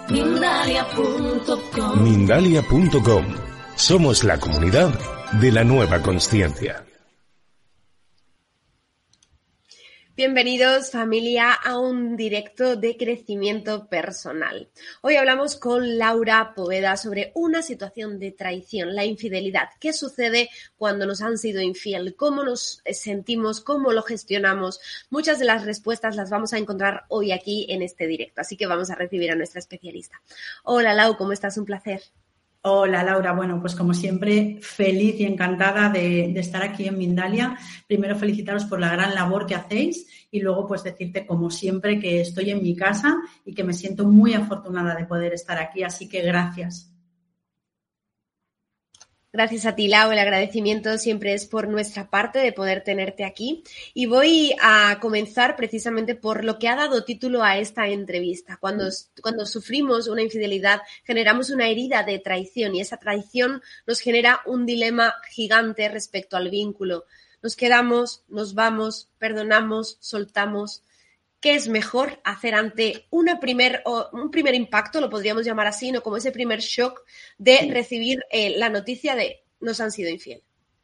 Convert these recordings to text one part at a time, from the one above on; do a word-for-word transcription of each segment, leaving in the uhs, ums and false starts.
Mindalia punto com. Mindalia punto com. Somos la comunidad de la nueva consciencia. Bienvenidos, familia, a un directo de crecimiento personal. Hoy hablamos con Laura Poveda sobre una situación de traición, la infidelidad. ¿Qué sucede cuando nos han sido infiel? ¿Cómo nos sentimos? ¿Cómo lo gestionamos? Muchas de las respuestas las vamos a encontrar hoy aquí en este directo, así que vamos a recibir a nuestra especialista. Hola, Lau, ¿cómo estás? Un placer. Hola, Laura. Bueno, pues como siempre, feliz y encantada de, de estar aquí en Mindalia. Primero, felicitaros por la gran labor que hacéis y luego, pues decirte, como siempre, que estoy en mi casa y que me siento muy afortunada de poder estar aquí. Así que gracias. Gracias a ti, Lau. El agradecimiento siempre es por nuestra parte de poder tenerte aquí. Y voy a comenzar precisamente por lo que ha dado título a esta entrevista. Cuando, cuando sufrimos una infidelidad, generamos una herida de traición y esa traición nos genera un dilema gigante respecto al vínculo. Nos quedamos, nos vamos, perdonamos, soltamos. ¿Qué es mejor hacer ante una primer, o un primer impacto, lo podríamos llamar así, no como ese primer shock de recibir eh, la noticia de nos han sido infiel?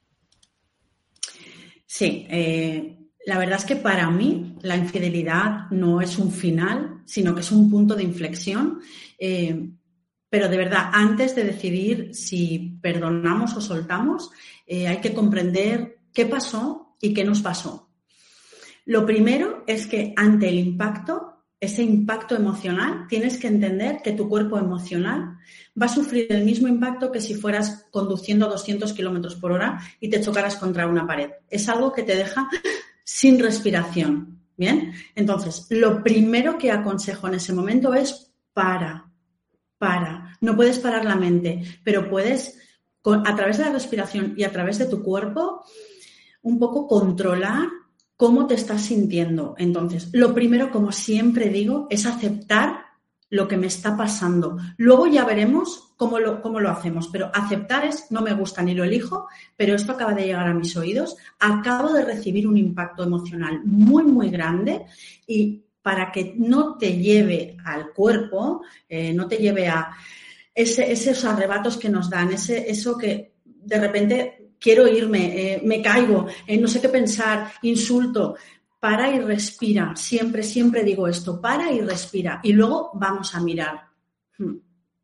Sí, eh, la verdad es que para mí la infidelidad no es un final, sino que es un punto de inflexión. Eh, pero de verdad, antes de decidir si perdonamos o soltamos, eh, hay que comprender qué pasó y qué nos pasó. Lo primero es que ante el impacto, ese impacto emocional, tienes que entender que tu cuerpo emocional va a sufrir el mismo impacto que si fueras conduciendo a doscientos kilómetros por hora y te chocaras contra una pared. Es algo que te deja sin respiración, ¿bien? Entonces, lo primero que aconsejo en ese momento es para, para. No puedes parar la mente, pero puedes, a través de la respiración y a través de tu cuerpo, un poco controlar cómo te estás sintiendo. Entonces, lo primero, como siempre digo, es aceptar lo que me está pasando. Luego ya veremos cómo lo, cómo lo hacemos, pero aceptar es, no me gusta ni lo elijo, pero esto acaba de llegar a mis oídos, acabo de recibir un impacto emocional muy, muy grande y para que no te lleve al cuerpo, eh, no te lleve a ese, esos arrebatos que nos dan, ese, eso que de repente quiero irme, eh, me caigo, eh, no sé qué pensar, insulto. Para y respira. Siempre, siempre digo esto. Para y respira. Y luego vamos a mirar. Hmm.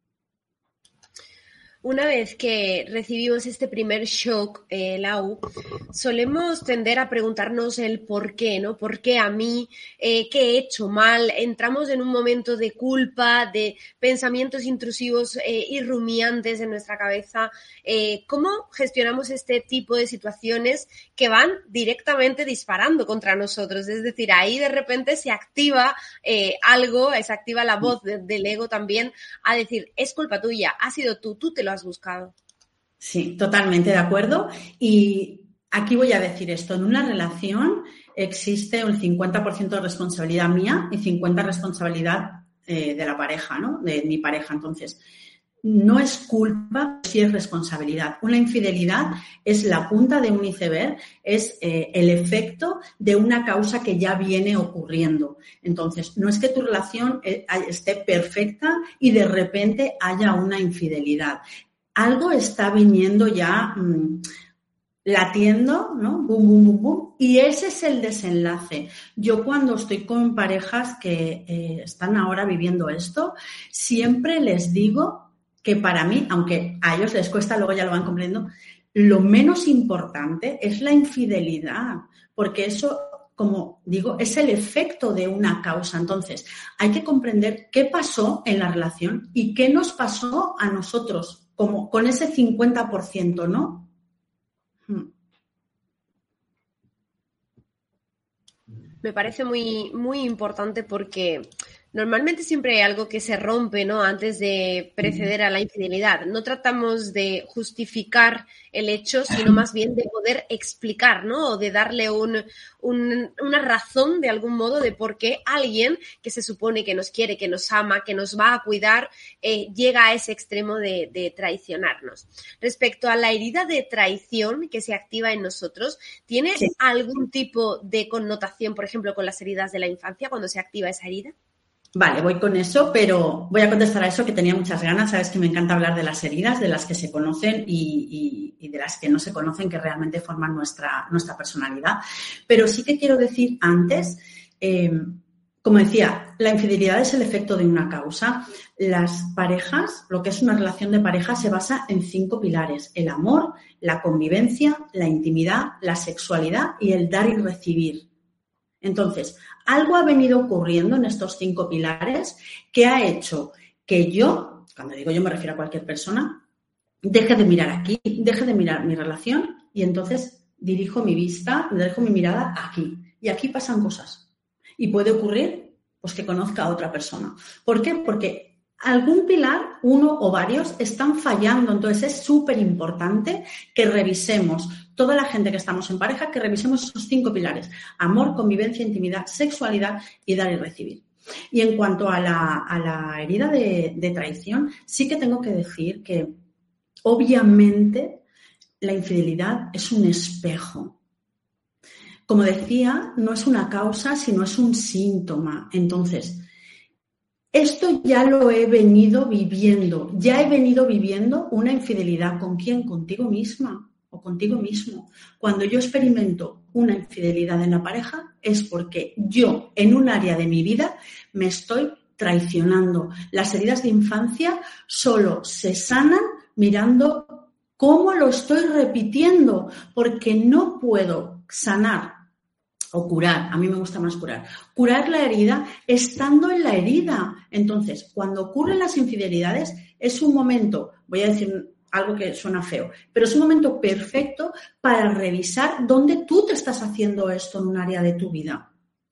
Una vez que recibimos este primer shock, eh, Lau, solemos tender a preguntarnos el por qué, ¿no? ¿Por qué a mí? Eh, ¿Qué he hecho mal? Entramos en un momento de culpa, de pensamientos intrusivos eh, y rumiantes en nuestra cabeza. Eh, ¿Cómo gestionamos este tipo de situaciones que van directamente disparando contra nosotros? Es decir, ahí de repente se activa eh, algo, se activa la voz de, del ego también a decir, es culpa tuya, ha sido tú, tú te lo has buscado. Sí, totalmente de acuerdo. Y aquí voy a decir esto. En una relación existe un cincuenta por ciento de responsabilidad mía y cincuenta por ciento responsabilidad eh, de la pareja, ¿no? De mi pareja. Entonces, no es culpa, sí es responsabilidad. Una infidelidad es la punta de un iceberg, es eh, el efecto de una causa que ya viene ocurriendo. Entonces, no es que tu relación eh, esté perfecta y de repente haya una infidelidad. Algo está viniendo ya mmm, latiendo, ¿no? Bum, bum, bum, bum. Y ese es el desenlace. Yo cuando estoy con parejas que eh, están ahora viviendo esto, siempre les digo que para mí, aunque a ellos les cuesta, luego ya lo van comprendiendo, lo menos importante es la infidelidad, porque eso, como digo, es el efecto de una causa. Entonces, hay que comprender qué pasó en la relación y qué nos pasó a nosotros, como con ese cincuenta por ciento, ¿no? Hmm. Me parece muy, muy importante porque normalmente siempre hay algo que se rompe, ¿no? Antes de preceder a la infidelidad. No tratamos de justificar el hecho, sino más bien de poder explicar, ¿no? O de darle un, un, una razón de algún modo de por qué alguien que se supone que nos quiere, que nos ama, que nos va a cuidar, eh, llega a ese extremo de, de traicionarnos. Respecto a la herida de traición que se activa en nosotros, ¿tiene sí. algún tipo de connotación, por ejemplo, con las heridas de la infancia cuando se activa esa herida? Vale, voy con eso, pero voy a contestar a eso que tenía muchas ganas. Sabes que me encanta hablar de las heridas, de las que se conocen y, y, y de las que no se conocen, que realmente forman nuestra, nuestra personalidad. Pero sí que quiero decir antes, eh, como decía, la infidelidad es el efecto de una causa. Las parejas, lo que es una relación de pareja, se basa en cinco pilares: el amor, la convivencia, la intimidad, la sexualidad y el dar y recibir. Entonces, algo ha venido ocurriendo en estos cinco pilares que ha hecho que yo, cuando digo yo me refiero a cualquier persona, deje de mirar aquí, deje de mirar mi relación y entonces dirijo mi vista, dirijo mi mirada aquí. Y aquí pasan cosas. Y puede ocurrir pues, que conozca a otra persona. ¿Por qué? Porque algún pilar, uno o varios, están fallando. Entonces, es súper importante que revisemos, toda la gente que estamos en pareja, que revisemos esos cinco pilares: amor, convivencia, intimidad, sexualidad y dar y recibir. Y en cuanto a la, a la herida de, de traición, sí que tengo que decir que, obviamente, la infidelidad es un espejo. Como decía, no es una causa, sino es un síntoma. Entonces, esto ya lo he venido viviendo. Ya he venido viviendo una infidelidad. ¿Con quién? Contigo misma o contigo mismo. Cuando yo experimento una infidelidad en la pareja es porque yo, en un área de mi vida, me estoy traicionando. Las heridas de infancia solo se sanan mirando cómo lo estoy repitiendo, porque no puedo sanar o curar, a mí me gusta más curar, curar la herida estando en la herida. Entonces, cuando ocurren las infidelidades, es un momento, voy a decir algo que suena feo, pero es un momento perfecto para revisar dónde tú te estás haciendo esto en un área de tu vida.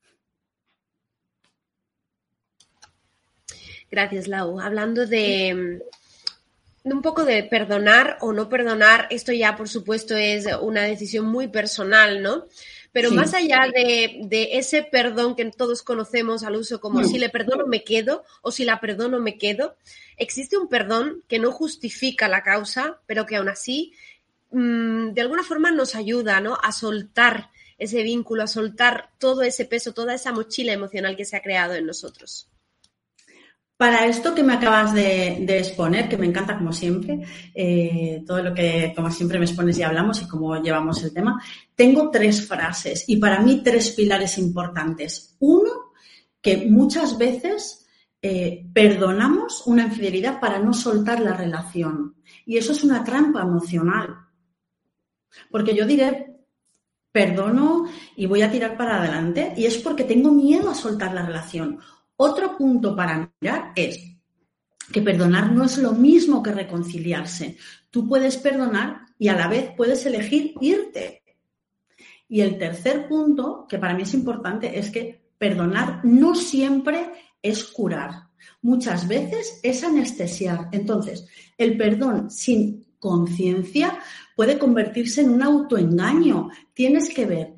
Gracias, Lau. Hablando de, de un poco de perdonar o no perdonar, esto ya, por supuesto, es una decisión muy personal, ¿no? Pero sí, más allá de, de ese perdón que todos conocemos al uso como sí, si le perdono me quedo o si la perdono me quedo, existe un perdón que no justifica la causa, pero que aún así mmm, de alguna forma nos ayuda, ¿no?, a soltar ese vínculo, a soltar todo ese peso, toda esa mochila emocional que se ha creado en nosotros. Para esto que me acabas de, de exponer, que me encanta como siempre, eh, todo lo que como siempre me expones y hablamos y cómo llevamos el tema, tengo tres frases y para mí tres pilares importantes. Uno, que muchas veces eh, perdonamos una infidelidad para no soltar la relación y eso es una trampa emocional. Porque yo diré, perdono y voy a tirar para adelante y es porque tengo miedo a soltar la relación. Otro punto para mirar es que perdonar no es lo mismo que reconciliarse. Tú puedes perdonar y a la vez puedes elegir irte. Y el tercer punto, que para mí es importante, es que perdonar no siempre es curar. Muchas veces es anestesiar. Entonces, el perdón sin conciencia puede convertirse en un autoengaño. Tienes que ver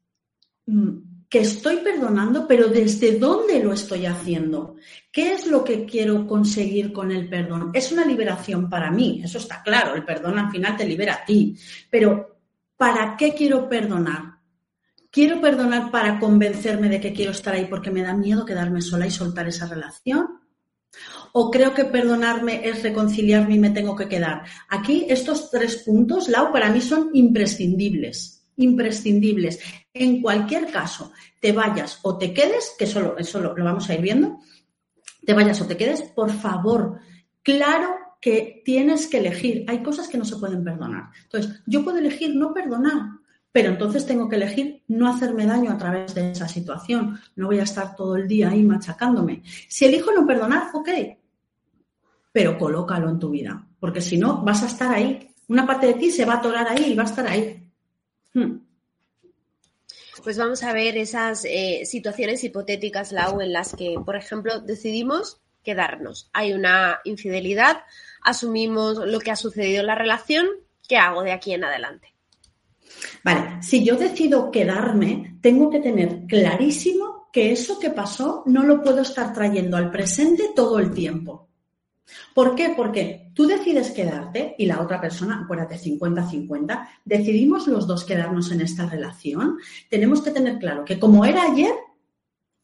que estoy perdonando, pero ¿desde dónde lo estoy haciendo? ¿Qué es lo que quiero conseguir con el perdón? Es una liberación para mí, eso está claro, el perdón al final te libera a ti. Pero, ¿para qué quiero perdonar? ¿Quiero perdonar para convencerme de que quiero estar ahí porque me da miedo quedarme sola y soltar esa relación? ¿O creo que perdonarme es reconciliarme y me tengo que quedar? Aquí estos tres puntos, Lau, para mí son imprescindibles. imprescindibles. En cualquier caso, te vayas o te quedes, que eso, lo, eso lo, lo vamos a ir viendo, te vayas o te quedes, por favor, claro que tienes que elegir. Hay cosas que no se pueden perdonar. Entonces, yo puedo elegir no perdonar, pero entonces tengo que elegir no hacerme daño a través de esa situación. No voy a estar todo el día ahí machacándome. Si elijo no perdonar, ok, pero colócalo en tu vida, porque si no vas a estar ahí. Una parte de ti se va a atorar ahí y va a estar ahí. Pues vamos a ver esas eh, situaciones hipotéticas, Lau, en las que, por ejemplo, decidimos quedarnos. Hay una infidelidad, asumimos lo que ha sucedido en la relación, ¿qué hago de aquí en adelante? Vale, si yo decido quedarme, tengo que tener clarísimo que eso que pasó no lo puedo estar trayendo al presente todo el tiempo. ¿Por qué? Porque tú decides quedarte y la otra persona, acuérdate, cincuenta cincuenta, decidimos los dos quedarnos en esta relación. Tenemos que tener claro que como era ayer,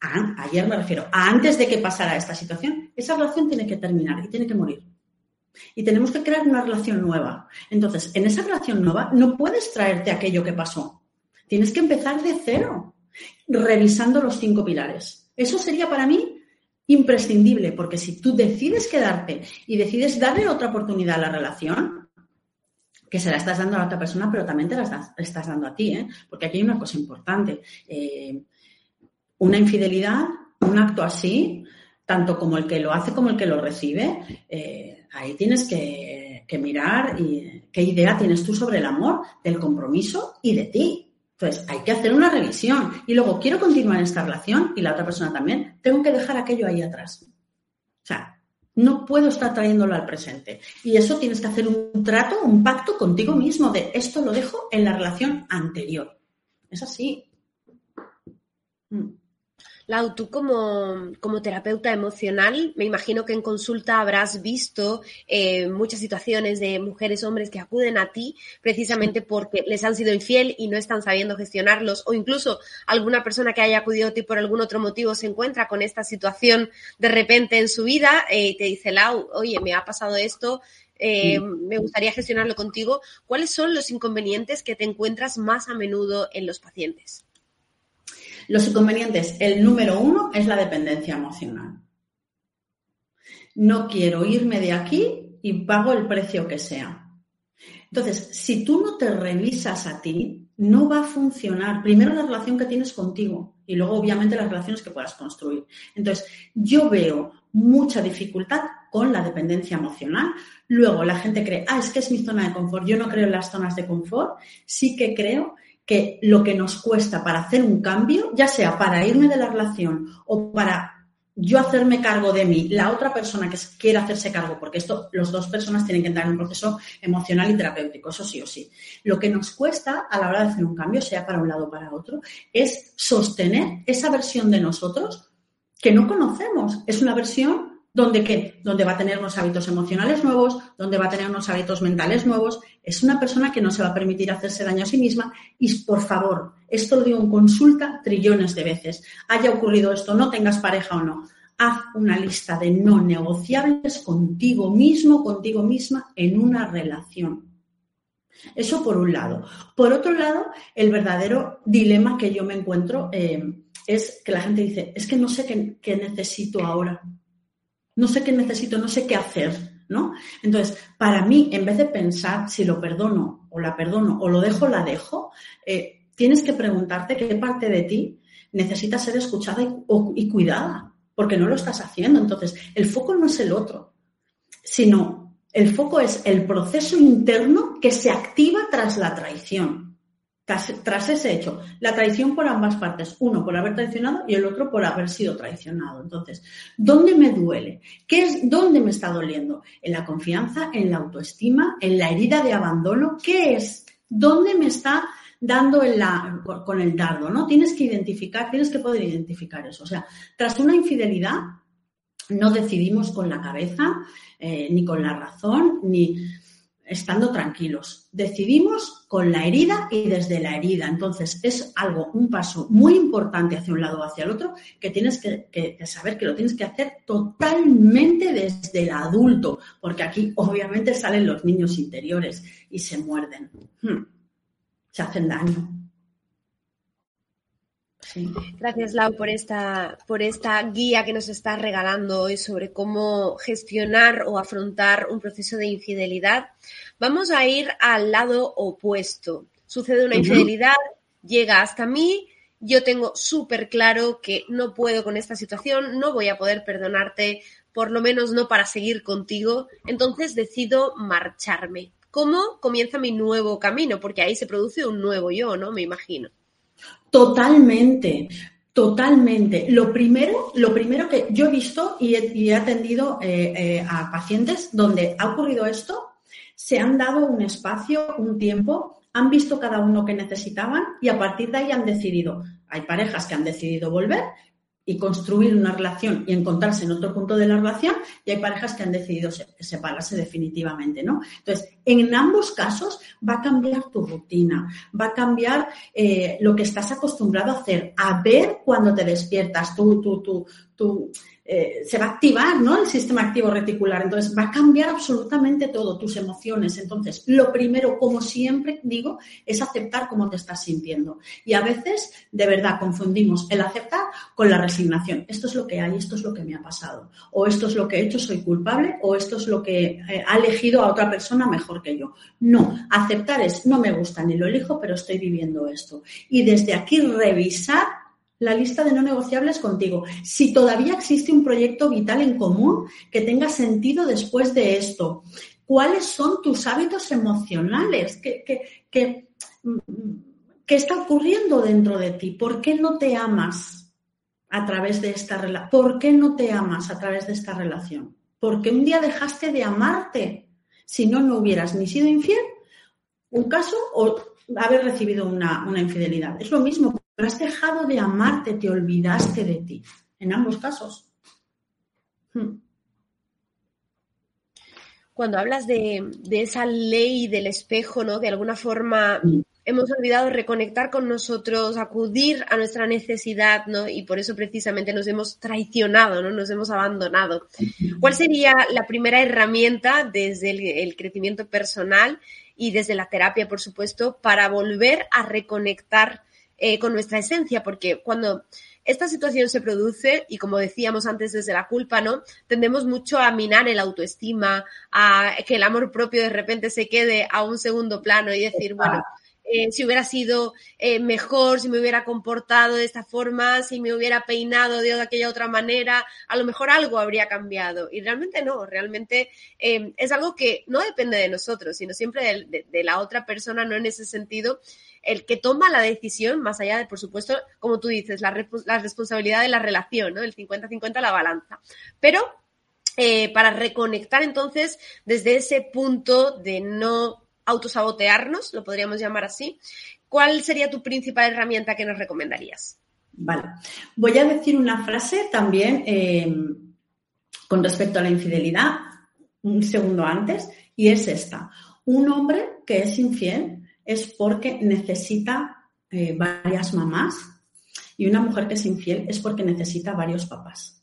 a, ayer me refiero, a antes de que pasara esta situación, esa relación tiene que terminar y tiene que morir. Y tenemos que crear una relación nueva. Entonces, en esa relación nueva no puedes traerte aquello que pasó. Tienes que empezar de cero, revisando los cinco pilares. Eso sería para mí imprescindible, porque si tú decides quedarte y decides darle otra oportunidad a la relación, que se la estás dando a la otra persona, pero también te la estás, estás dando a ti, ¿eh? Porque aquí hay una cosa importante. Eh, una infidelidad, un acto así, tanto como el que lo hace como el que lo recibe, eh, ahí tienes que, que mirar y, qué idea tienes tú sobre el amor, del compromiso y de ti. Entonces, hay que hacer una revisión. Y luego, quiero continuar en esta relación y la otra persona también, tengo que dejar aquello ahí atrás. O sea, no puedo estar trayéndolo al presente. Y eso tienes que hacer un trato, un pacto contigo mismo de esto lo dejo en la relación anterior. Es así. Mm. Lau, tú como, como terapeuta emocional, me imagino que en consulta habrás visto eh, muchas situaciones de mujeres, hombres que acuden a ti precisamente porque les han sido infiel y no están sabiendo gestionarlos, o incluso alguna persona que haya acudido a ti por algún otro motivo se encuentra con esta situación de repente en su vida eh, y te dice, Lau, oye, me ha pasado esto, eh, sí. me gustaría gestionarlo contigo. ¿Cuáles son los inconvenientes que te encuentras más a menudo en los pacientes? Los inconvenientes, el número uno es la dependencia emocional. No quiero irme de aquí y pago el precio que sea. Entonces, si tú no te revisas a ti, no va a funcionar. Primero la relación que tienes contigo y luego obviamente las relaciones que puedas construir. Entonces, yo veo mucha dificultad con la dependencia emocional. Luego la gente cree, ah, es que es mi zona de confort. Yo no creo en las zonas de confort. Sí que creo que lo que nos cuesta para hacer un cambio, ya sea para irme de la relación o para yo hacerme cargo de mí, la otra persona que quiera hacerse cargo, porque esto, las dos personas tienen que entrar en un proceso emocional y terapéutico, eso sí o sí. Lo que nos cuesta a la hora de hacer un cambio, sea para un lado o para otro, es sostener esa versión de nosotros que no conocemos. Es una versión donde ¿qué? Donde va a tener unos hábitos emocionales nuevos, donde va a tener unos hábitos mentales nuevos. Es una persona que no se va a permitir hacerse daño a sí misma. Y, por favor, esto lo digo en consulta trillones de veces. Haya ocurrido esto, no tengas pareja o no. Haz una lista de no negociables contigo mismo, contigo misma, en una relación. Eso por un lado. Por otro lado, el verdadero dilema que yo me encuentro eh, es que la gente dice, es que no sé qué, qué necesito ahora. No sé qué necesito, no sé qué hacer, ¿no? Entonces, para mí, en vez de pensar si lo perdono o la perdono o lo dejo o la dejo, eh, tienes que preguntarte qué parte de ti necesita ser escuchada y, o, y cuidada, porque no lo estás haciendo. Entonces, el foco no es el otro, sino el foco es el proceso interno que se activa tras la traición. Tras, tras ese hecho, la traición por ambas partes, uno por haber traicionado y el otro por haber sido traicionado. Entonces, ¿dónde me duele? ¿Qué es, dónde me está doliendo? ¿En la confianza, en la autoestima, en la herida de abandono? ¿Qué es? ¿Dónde me está dando en la, con el dardo? ¿No? Tienes que identificar, tienes que poder identificar eso. O sea, tras una infidelidad no decidimos con la cabeza, eh, ni con la razón, ni estando tranquilos. Decidimos con la herida y desde la herida. Entonces, es algo, un paso muy importante hacia un lado o hacia el otro, que tienes que, que, que saber que lo tienes que hacer totalmente desde el adulto, porque aquí obviamente salen los niños interiores y se muerden. Hmm. Se hacen daño. Sí. Gracias, Lau, por esta, por esta guía que nos estás regalando hoy sobre cómo gestionar o afrontar un proceso de infidelidad. Vamos a ir al lado opuesto. Sucede una infidelidad, uh-huh. llega hasta mí, yo tengo súper claro que no puedo con esta situación, no voy a poder perdonarte, por lo menos no para seguir contigo, entonces decido marcharme. ¿Cómo comienza mi nuevo camino? Porque ahí se produce un nuevo yo, ¿no? Me imagino. Totalmente, totalmente. Lo primero, lo primero que yo he visto y he, y he atendido eh, eh, a pacientes donde ha ocurrido esto, se han dado un espacio, un tiempo, han visto cada uno que necesitaban y a partir de ahí han decidido. Hay parejas que han decidido volver y construir una relación y encontrarse en otro punto de la relación, y hay parejas que han decidido separarse definitivamente, ¿no? Entonces, en ambos casos va a cambiar tu rutina, va a cambiar eh, lo que estás acostumbrado a hacer, a ver cuando te despiertas, tú, tú, tú, tú eh, se va a activar, ¿no?, el sistema activo reticular. Entonces, va a cambiar absolutamente todo, tus emociones. Entonces, lo primero, como siempre digo, es aceptar cómo te estás sintiendo. Y a veces, de verdad, confundimos el aceptar con la resignación. Esto es lo que hay, esto es lo que me ha pasado. O esto es lo que he hecho, soy culpable, o esto es lo que eh, ha elegido a otra persona mejor que yo. No, aceptar es, no me gusta ni lo elijo, pero estoy viviendo esto. Y desde aquí revisar la lista de no negociables contigo. Si todavía existe un proyecto vital en común que tenga sentido después de esto. ¿Cuáles son tus hábitos emocionales? ¿Qué, qué, qué, qué está ocurriendo dentro de ti? ¿Por qué no te amas a través de esta relación? ¿Por qué no te amas a través de esta relación? Porque un día dejaste de amarte. Si no, no hubieras ni sido infiel, un caso, o haber recibido una, una infidelidad. Es lo mismo. Pero has dejado de amarte, te olvidaste de ti. En ambos casos. Hmm. Cuando hablas de, de esa ley del espejo, ¿no? De alguna forma mm. hemos olvidado reconectar con nosotros, acudir a nuestra necesidad, ¿no? Y por eso precisamente nos hemos traicionado, ¿no? Nos hemos abandonado. ¿Cuál sería la primera herramienta desde el, el crecimiento personal y desde la terapia, por supuesto, para volver a reconectar Eh, con nuestra esencia? Porque cuando esta situación se produce, y como decíamos antes desde la culpa, ¿no?, tendemos mucho a minar el autoestima, a que el amor propio de repente se quede a un segundo plano y decir, bueno, eh, si hubiera sido eh, mejor, si me hubiera comportado de esta forma, si me hubiera peinado de aquella otra manera, a lo mejor algo habría cambiado. Y realmente no, realmente eh, es algo que no depende de nosotros, sino siempre de, de, de la otra persona, no en ese sentido, el que toma la decisión, más allá de, por supuesto, como tú dices, la, la responsabilidad de la relación, ¿no? El cincuenta cincuenta la balanza. Pero eh, para reconectar entonces desde ese punto de no autosabotearnos, lo podríamos llamar así, ¿cuál sería tu principal herramienta que nos recomendarías? Vale, voy a decir una frase también eh, con respecto a la infidelidad, un segundo antes, y es esta. Un hombre que es infiel es porque necesita eh, varias mamás, y una mujer que es infiel es porque necesita varios papás.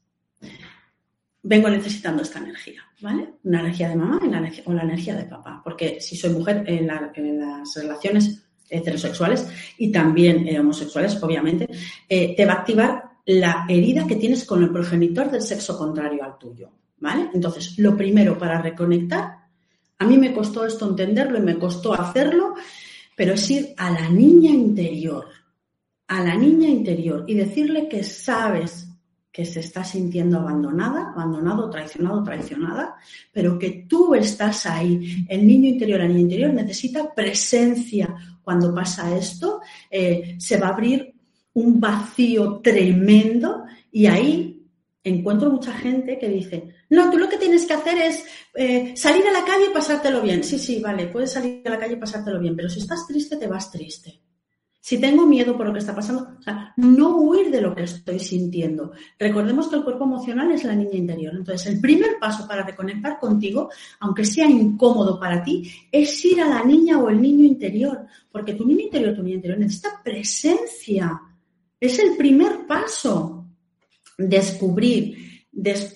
Vengo necesitando esta energía, ¿vale? Una energía de mamá y la energía, o la energía de papá, porque si soy mujer en, la, en las relaciones heterosexuales y también eh, homosexuales, obviamente, eh, te va a activar la herida que tienes con el progenitor del sexo contrario al tuyo, ¿vale? Entonces, lo primero para reconectar, a mí me costó esto entenderlo y me costó hacerlo, pero es ir a la niña interior, a la niña interior y decirle que sabes que se está sintiendo abandonada, abandonado, traicionado, traicionada, pero que tú estás ahí. El niño interior, la niña interior necesita presencia. Cuando pasa esto, eh, se va a abrir un vacío tremendo y ahí encuentro mucha gente que dice, no, tú lo que tienes que hacer es eh, salir a la calle y pasártelo bien. Sí, sí, vale, puedes salir a la calle y pasártelo bien, pero si estás triste, te vas triste. Si tengo miedo por lo que está pasando, o sea, no huir de lo que estoy sintiendo. Recordemos que el cuerpo emocional es la niña interior. Entonces, el primer paso para reconectar contigo, aunque sea incómodo para ti, es ir a la niña o el niño interior. Porque tu niño interior, tu niña interior necesita presencia. Es el primer paso. Descubrir, des...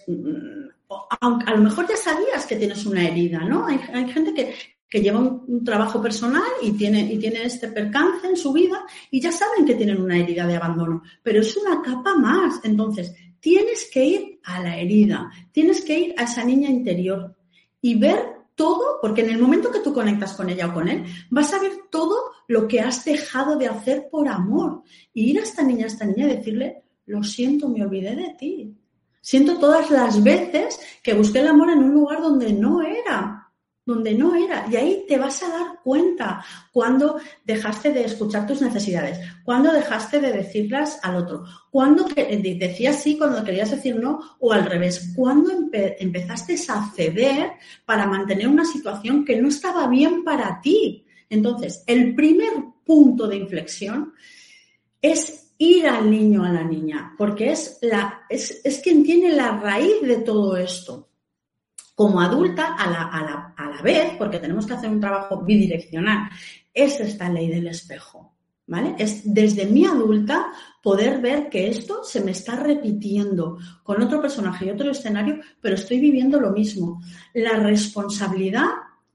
aunque a lo mejor ya sabías que tienes una herida, ¿no? Hay, hay gente que, que lleva un, un trabajo personal y tiene, y tiene este percance en su vida y ya saben que tienen una herida de abandono, pero es una capa más. Entonces, tienes que ir a la herida, tienes que ir a esa niña interior y ver todo, porque en el momento que tú conectas con ella o con él, vas a ver todo lo que has dejado de hacer por amor. Y ir a esta niña, a esta niña y decirle, lo siento, me olvidé de ti. Siento todas las veces que busqué el amor en un lugar donde no era, donde no era. Y ahí te vas a dar cuenta cuando dejaste de escuchar tus necesidades, cuando dejaste de decirlas al otro, cuando decías sí cuando querías decir no, o al revés, cuando empe- empezaste a ceder para mantener una situación que no estaba bien para ti. Entonces, el primer punto de inflexión es ir al niño o a la niña, porque es, la, es, es quien tiene la raíz de todo esto. Como adulta, a la, a, la, a la vez, porque tenemos que hacer un trabajo bidireccional, es esta ley del espejo, ¿vale? Es desde mi adulta poder ver que esto se me está repitiendo con otro personaje y otro escenario, pero estoy viviendo lo mismo. La responsabilidad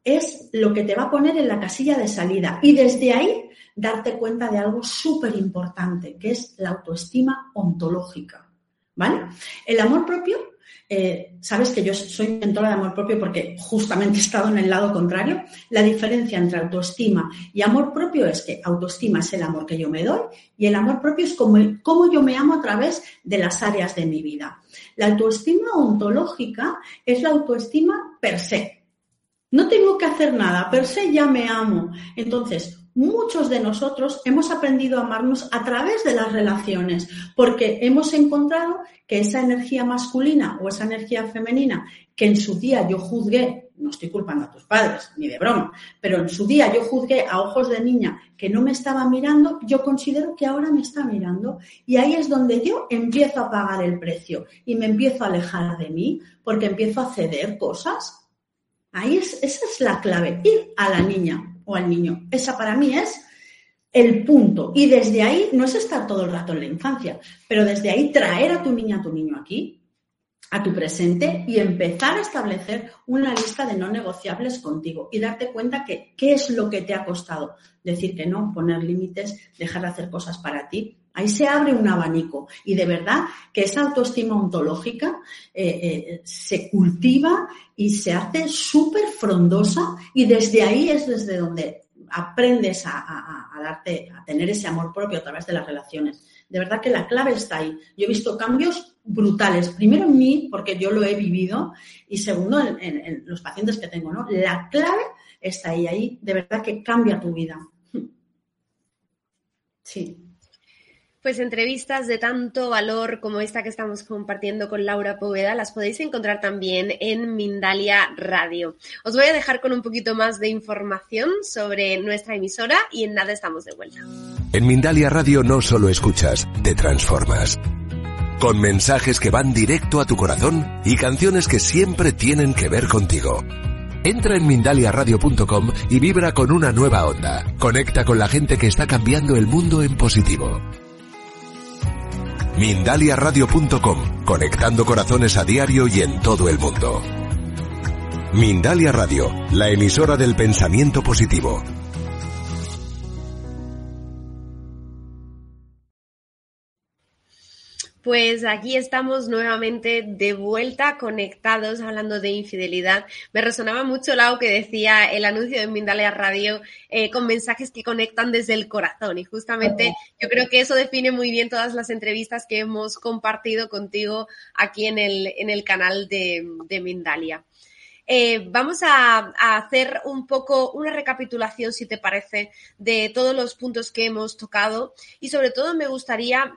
es lo que te va a poner en la casilla de salida y desde ahí darte cuenta de algo súper importante, que es la autoestima ontológica, ¿vale? El amor propio, eh, sabes que yo soy mentora de amor propio porque justamente he estado en el lado contrario. La diferencia entre autoestima y amor propio es que autoestima es el amor que yo me doy y el amor propio es como, cómo yo me amo a través de las áreas de mi vida. La autoestima ontológica es la autoestima per se. No tengo que hacer nada, per se ya me amo. Entonces, muchos de nosotros hemos aprendido a amarnos a través de las relaciones porque hemos encontrado que esa energía masculina o esa energía femenina que en su día yo juzgué, no estoy culpando a tus padres, ni de broma, pero en su día yo juzgué a ojos de niña que no me estaba mirando, yo considero que ahora me está mirando y ahí es donde yo empiezo a pagar el precio y me empiezo a alejar de mí porque empiezo a ceder cosas. Ahí es, esa es la clave, ir a la niña o al niño. Esa para mí es el punto. Y desde ahí, no es estar todo el rato en la infancia, pero desde ahí traer a tu niña, a tu niño aquí, a tu presente y empezar a establecer una lista de no negociables contigo y darte cuenta que qué es lo que te ha costado. Decir que no, poner límites, dejar de hacer cosas para ti. Ahí se abre un abanico y de verdad que esa autoestima ontológica eh, eh, se cultiva y se hace súper frondosa y desde ahí es desde donde aprendes a, a, a darte, a tener ese amor propio a través de las relaciones. De verdad que la clave está ahí. Yo he visto cambios brutales. Primero en mí, porque yo lo he vivido, y segundo en, en, en los pacientes que tengo, ¿no? La clave está ahí, ahí de verdad que cambia tu vida. Sí. Pues entrevistas de tanto valor como esta que estamos compartiendo con Laura Poveda las podéis encontrar también en Mindalia Radio. Os voy a dejar con un poquito más de información sobre nuestra emisora y en nada estamos de vuelta. En Mindalia Radio no solo escuchas, te transformas. Con mensajes que van directo a tu corazón y canciones que siempre tienen que ver contigo. Entra en mindalia radio punto com y vibra con una nueva onda. Conecta con la gente que está cambiando el mundo en positivo. mindalia radio punto com, conectando corazones a diario y en todo el mundo. Mindalia Radio, la emisora del pensamiento positivo. Pues aquí estamos nuevamente de vuelta, conectados, hablando de infidelidad. Me resonaba mucho, Lau, que decía el anuncio de Mindalia Radio eh, con mensajes que conectan desde el corazón. Y justamente yo creo que eso define muy bien todas las entrevistas que hemos compartido contigo aquí en el, en el canal de, de Mindalia. Eh, vamos a, a hacer un poco una recapitulación, si te parece, de todos los puntos que hemos tocado y sobre todo me gustaría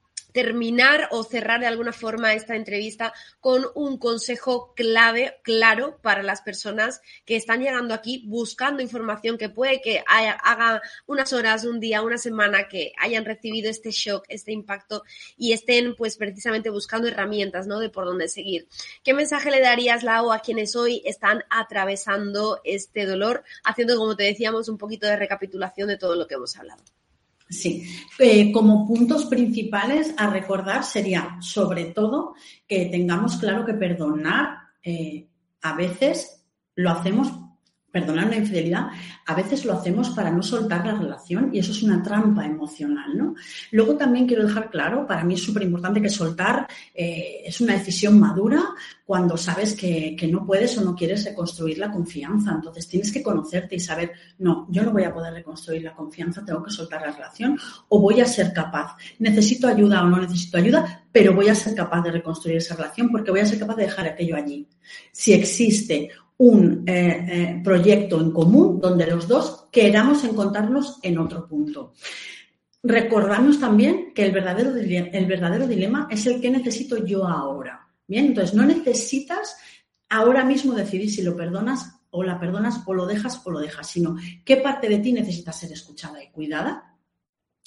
terminar o cerrar de alguna forma esta entrevista con un consejo clave, claro, para las personas que están llegando aquí buscando información que puede que haya, haga unas horas, un día, una semana que hayan recibido este shock, este impacto y estén pues precisamente buscando herramientas, ¿no?, de por dónde seguir. ¿Qué mensaje le darías, Lau, a quienes hoy están atravesando este dolor, haciendo, como te decíamos, un poquito de recapitulación de todo lo que hemos hablado? Sí, eh, como puntos principales a recordar sería sobre todo que tengamos claro que perdonar eh, a veces lo hacemos, perdonar una infidelidad, a veces lo hacemos para no soltar la relación y eso es una trampa emocional, ¿no? Luego también quiero dejar claro, para mí es súper importante que soltar eh, es una decisión madura cuando sabes que, que no puedes o no quieres reconstruir la confianza. Entonces tienes que conocerte y saber, no, yo no voy a poder reconstruir la confianza, tengo que soltar la relación o voy a ser capaz. Necesito ayuda o no necesito ayuda, pero voy a ser capaz de reconstruir esa relación porque voy a ser capaz de dejar aquello allí. Si existe un eh, eh, proyecto en común donde los dos queramos encontrarnos en otro punto. Recordarnos también que el verdadero, el verdadero dilema es el que necesito yo ahora. Bien, entonces no necesitas ahora mismo decidir si lo perdonas o la perdonas o lo dejas o lo dejas, sino qué parte de ti necesita ser escuchada y cuidada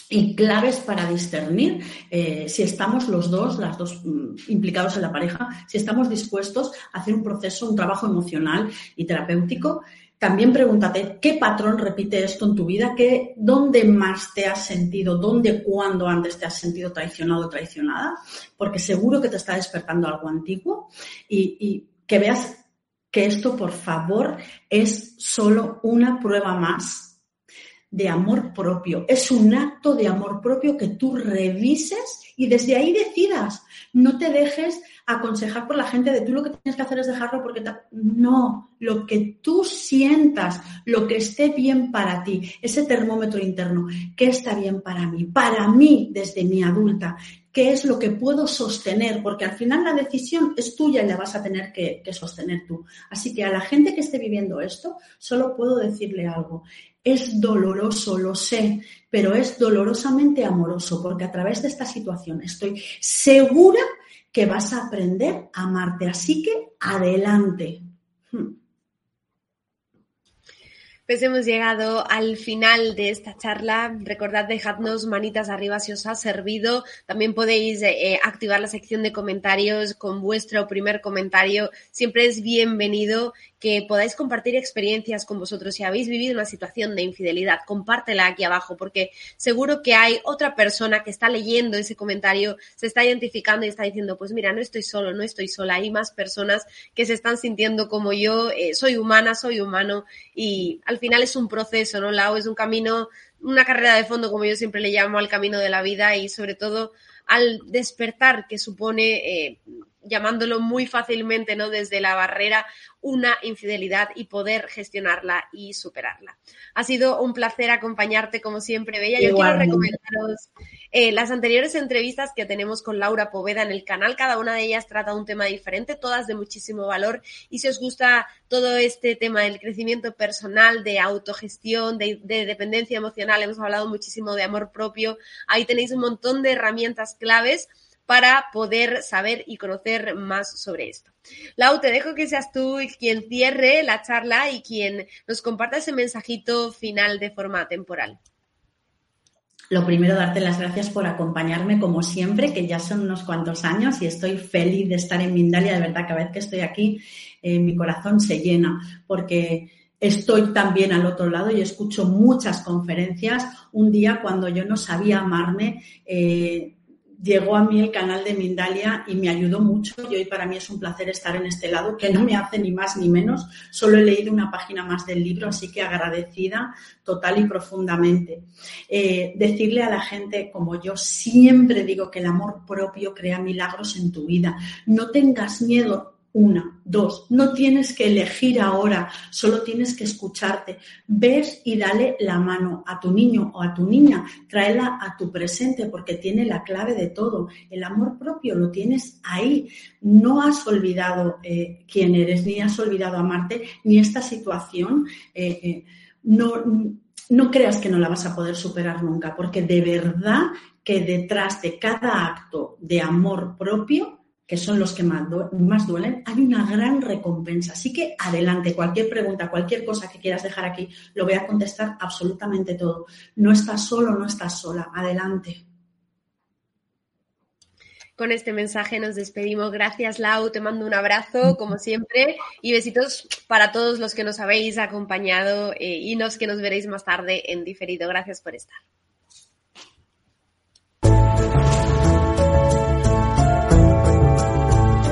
y claves para discernir eh, si estamos los dos, las dos mm, implicados en la pareja, si estamos dispuestos a hacer un proceso, un trabajo emocional y terapéutico. También pregúntate qué patrón repite esto en tu vida, qué, dónde más te has sentido, dónde, cuándo antes te has sentido traicionado o traicionada, porque seguro que te está despertando algo antiguo y, y que veas que esto, por favor, es solo una prueba más de amor propio. Es un acto de amor propio que tú revises y desde ahí decidas. No te dejes aconsejar por la gente de tú lo que tienes que hacer es dejarlo porque... Te... No, lo que tú sientas, lo que esté bien para ti, ese termómetro interno, ¿qué está bien para mí? Para mí, desde mi adulta, ¿qué es lo que puedo sostener? Porque al final la decisión es tuya y la vas a tener que, que sostener tú. Así que a la gente que esté viviendo esto, solo puedo decirle algo. Es doloroso, lo sé, pero es dolorosamente amoroso porque a través de esta situación estoy segura que vas a aprender a amarte. Así que adelante. Hmm. Pues hemos llegado al final de esta charla. Recordad, dejadnos manitas arriba si os ha servido. También podéis eh, activar la sección de comentarios con vuestro primer comentario. Siempre es bienvenido que podáis compartir experiencias con vosotros. Si habéis vivido una situación de infidelidad, compártela aquí abajo porque seguro que hay otra persona que está leyendo ese comentario, se está identificando y está diciendo, pues mira, no estoy solo, no estoy sola. Hay más personas que se están sintiendo como yo. Eh, soy humana, soy humano y al Al final es un proceso, ¿no, Lau? Es un camino, una carrera de fondo, como yo siempre le llamo, al camino de la vida y sobre todo al despertar que supone, eh, llamándolo muy fácilmente, ¿no? Desde la barrera, una infidelidad y poder gestionarla y superarla. Ha sido un placer acompañarte como siempre, Bella. Yo quiero recomendaros eh, las anteriores entrevistas que tenemos con Laura Poveda en el canal. Cada una de ellas trata un tema diferente, todas de muchísimo valor. Y si os gusta todo este tema del crecimiento personal, de autogestión, de, de dependencia emocional, hemos hablado muchísimo de amor propio, ahí tenéis un montón de herramientas claves para poder saber y conocer más sobre esto. Lau, te dejo que seas tú quien cierre la charla y quien nos comparta ese mensajito final de forma temporal. Lo primero, darte las gracias por acompañarme como siempre, que ya son unos cuantos años y estoy feliz de estar en Mindalia. De verdad, cada vez que estoy aquí, eh, mi corazón se llena porque estoy también al otro lado y escucho muchas conferencias. Un día, cuando yo no sabía amarme, eh, llegó a mí el canal de Mindalia y me ayudó mucho y hoy para mí es un placer estar en este lado que no me hace ni más ni menos, solo he leído una página más del libro, así que agradecida total y profundamente. Eh, decirle a la gente, como yo siempre digo, que el amor propio crea milagros en tu vida. No tengas miedo. Una, dos, no tienes que elegir ahora, solo tienes que escucharte. Ves y dale la mano a tu niño o a tu niña, tráela a tu presente porque tiene la clave de todo. El amor propio lo tienes ahí. No has olvidado eh, quién eres, ni has olvidado amarte, ni esta situación. Eh, eh, no, no creas que no la vas a poder superar nunca, porque de verdad que detrás de cada acto de amor propio, que son los que más, du- más duelen, hay una gran recompensa. Así que adelante, cualquier pregunta, cualquier cosa que quieras dejar aquí, lo voy a contestar absolutamente todo. No estás solo, no estás sola. Adelante. Con este mensaje nos despedimos. Gracias, Lau. Te mando un abrazo, como siempre, y besitos para todos los que nos habéis acompañado eh, y los que nos veréis más tarde en diferido. Gracias por estar.